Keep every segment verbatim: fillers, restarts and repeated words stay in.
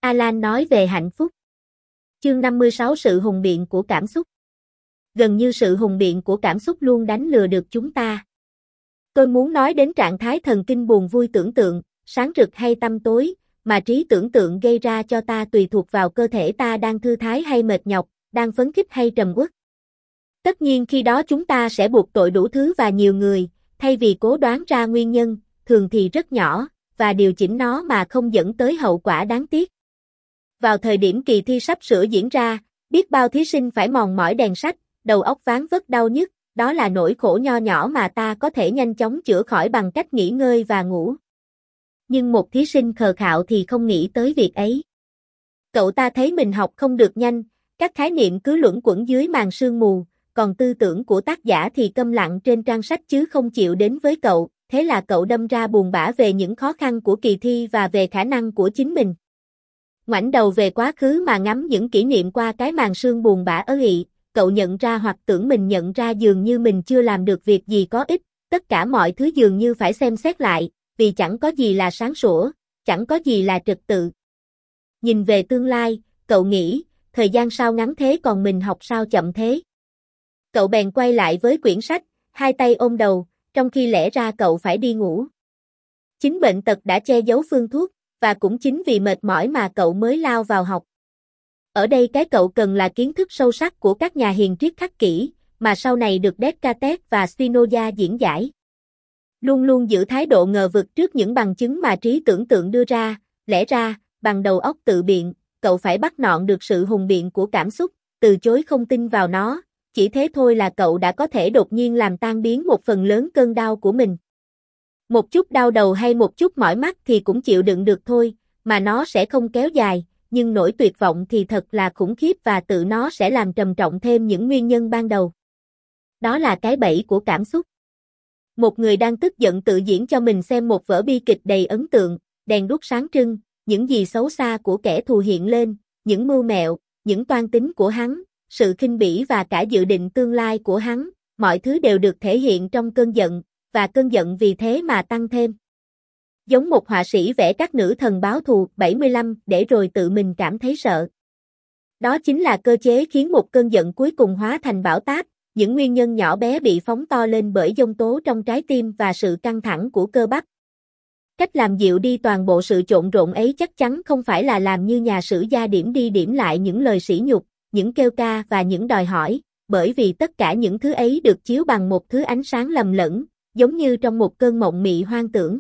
Alan nói về hạnh phúc. Chương năm mươi sáu Sự hùng biện của cảm xúc. Gần như sự hùng biện của cảm xúc luôn đánh lừa được chúng ta. Tôi muốn nói đến trạng thái thần kinh buồn vui tưởng tượng, sáng rực hay tăm tối, mà trí tưởng tượng gây ra cho ta tùy thuộc vào cơ thể ta đang thư thái hay mệt nhọc, đang phấn khích hay trầm uất. Tất nhiên khi đó chúng ta sẽ buộc tội đủ thứ và nhiều người, thay vì cố đoán ra nguyên nhân, thường thì rất nhỏ, và điều chỉnh nó mà không dẫn tới hậu quả đáng tiếc. Vào thời điểm kỳ thi sắp sửa diễn ra, biết bao thí sinh phải mòn mỏi đèn sách, đầu óc ván vất đau nhức, đó là nỗi khổ nho nhỏ mà ta có thể nhanh chóng chữa khỏi bằng cách nghỉ ngơi và ngủ. Nhưng một thí sinh khờ khạo thì không nghĩ tới việc ấy. Cậu ta thấy mình học không được nhanh, các khái niệm cứ luẩn quẩn dưới màn sương mù, còn tư tưởng của tác giả thì câm lặng trên trang sách chứ không chịu đến với cậu, thế là cậu đâm ra buồn bã về những khó khăn của kỳ thi và về khả năng của chính mình. Ngoảnh đầu về quá khứ mà ngắm những kỷ niệm qua cái màn sương buồn bã ớ ị, cậu nhận ra hoặc tưởng mình nhận ra dường như mình chưa làm được việc gì có ích, tất cả mọi thứ dường như phải xem xét lại, vì chẳng có gì là sáng sủa, chẳng có gì là trật tự. Nhìn về tương lai, cậu nghĩ, thời gian sao ngắn thế còn mình học sao chậm thế. Cậu bèn quay lại với quyển sách, hai tay ôm đầu, trong khi lẽ ra cậu phải đi ngủ. Chính bệnh tật đã che giấu phương thuốc, và cũng chính vì mệt mỏi mà cậu mới lao vào học. Ở đây cái cậu cần là kiến thức sâu sắc của các nhà hiền triết khắc kỷ, mà sau này được Descartes và Spinoza diễn giải. Luôn luôn giữ thái độ ngờ vực trước những bằng chứng mà trí tưởng tượng đưa ra, lẽ ra, bằng đầu óc tự biện, cậu phải bắt nọn được sự hùng biện của cảm xúc, từ chối không tin vào nó, chỉ thế thôi là cậu đã có thể đột nhiên làm tan biến một phần lớn cơn đau của mình. Một chút đau đầu hay một chút mỏi mắt thì cũng chịu đựng được thôi, mà nó sẽ không kéo dài, nhưng nỗi tuyệt vọng thì thật là khủng khiếp và tự nó sẽ làm trầm trọng thêm những nguyên nhân ban đầu. Đó là cái bẫy của cảm xúc. Một người đang tức giận tự diễn cho mình xem một vở bi kịch đầy ấn tượng, đèn đuốc sáng trưng, những gì xấu xa của kẻ thù hiện lên, những mưu mẹo, những toan tính của hắn, sự khinh bỉ và cả dự định tương lai của hắn, mọi thứ đều được thể hiện trong cơn giận, và cơn giận vì thế mà tăng thêm. Giống một họa sĩ vẽ các nữ thần báo thù bảy mươi lăm để rồi tự mình cảm thấy sợ. Đó chính là cơ chế khiến một cơn giận cuối cùng hóa thành bão táp, những nguyên nhân nhỏ bé bị phóng to lên bởi dông tố trong trái tim và sự căng thẳng của cơ bắp. Cách làm dịu đi toàn bộ sự trộn rộn ấy chắc chắn không phải là làm như nhà sử gia điểm đi điểm lại những lời sỉ nhục, những kêu ca và những đòi hỏi, bởi vì tất cả những thứ ấy được chiếu bằng một thứ ánh sáng lầm lẫn, giống như trong một cơn mộng mị hoang tưởng.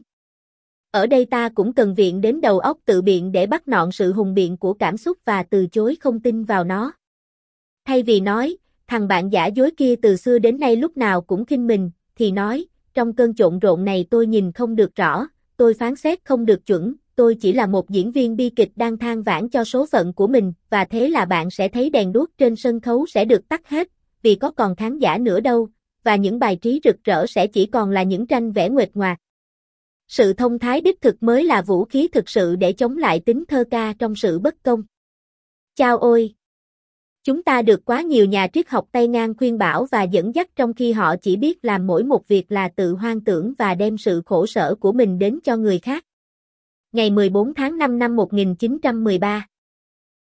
Ở đây ta cũng cần viện đến đầu óc tự biện để bắt nọn sự hùng biện của cảm xúc và từ chối không tin vào nó. Thay vì nói, thằng bạn giả dối kia từ xưa đến nay lúc nào cũng khinh mình, thì nói, trong cơn trộn rộn này tôi nhìn không được rõ, tôi phán xét không được chuẩn, tôi chỉ là một diễn viên bi kịch đang than vãn cho số phận của mình, và thế là bạn sẽ thấy đèn đuốc trên sân khấu sẽ được tắt hết, vì có còn khán giả nữa đâu, và những bài trí rực rỡ sẽ chỉ còn là những tranh vẽ nguệch ngoạc. Sự thông thái đích thực mới là vũ khí thực sự để chống lại tính thơ ca trong sự bất công. Chao ôi! Chúng ta được quá nhiều nhà triết học Tây ngang khuyên bảo và dẫn dắt trong khi họ chỉ biết làm mỗi một việc là tự hoang tưởng và đem sự khổ sở của mình đến cho người khác. Ngày mười bốn tháng năm năm một nghìn chín trăm mười ba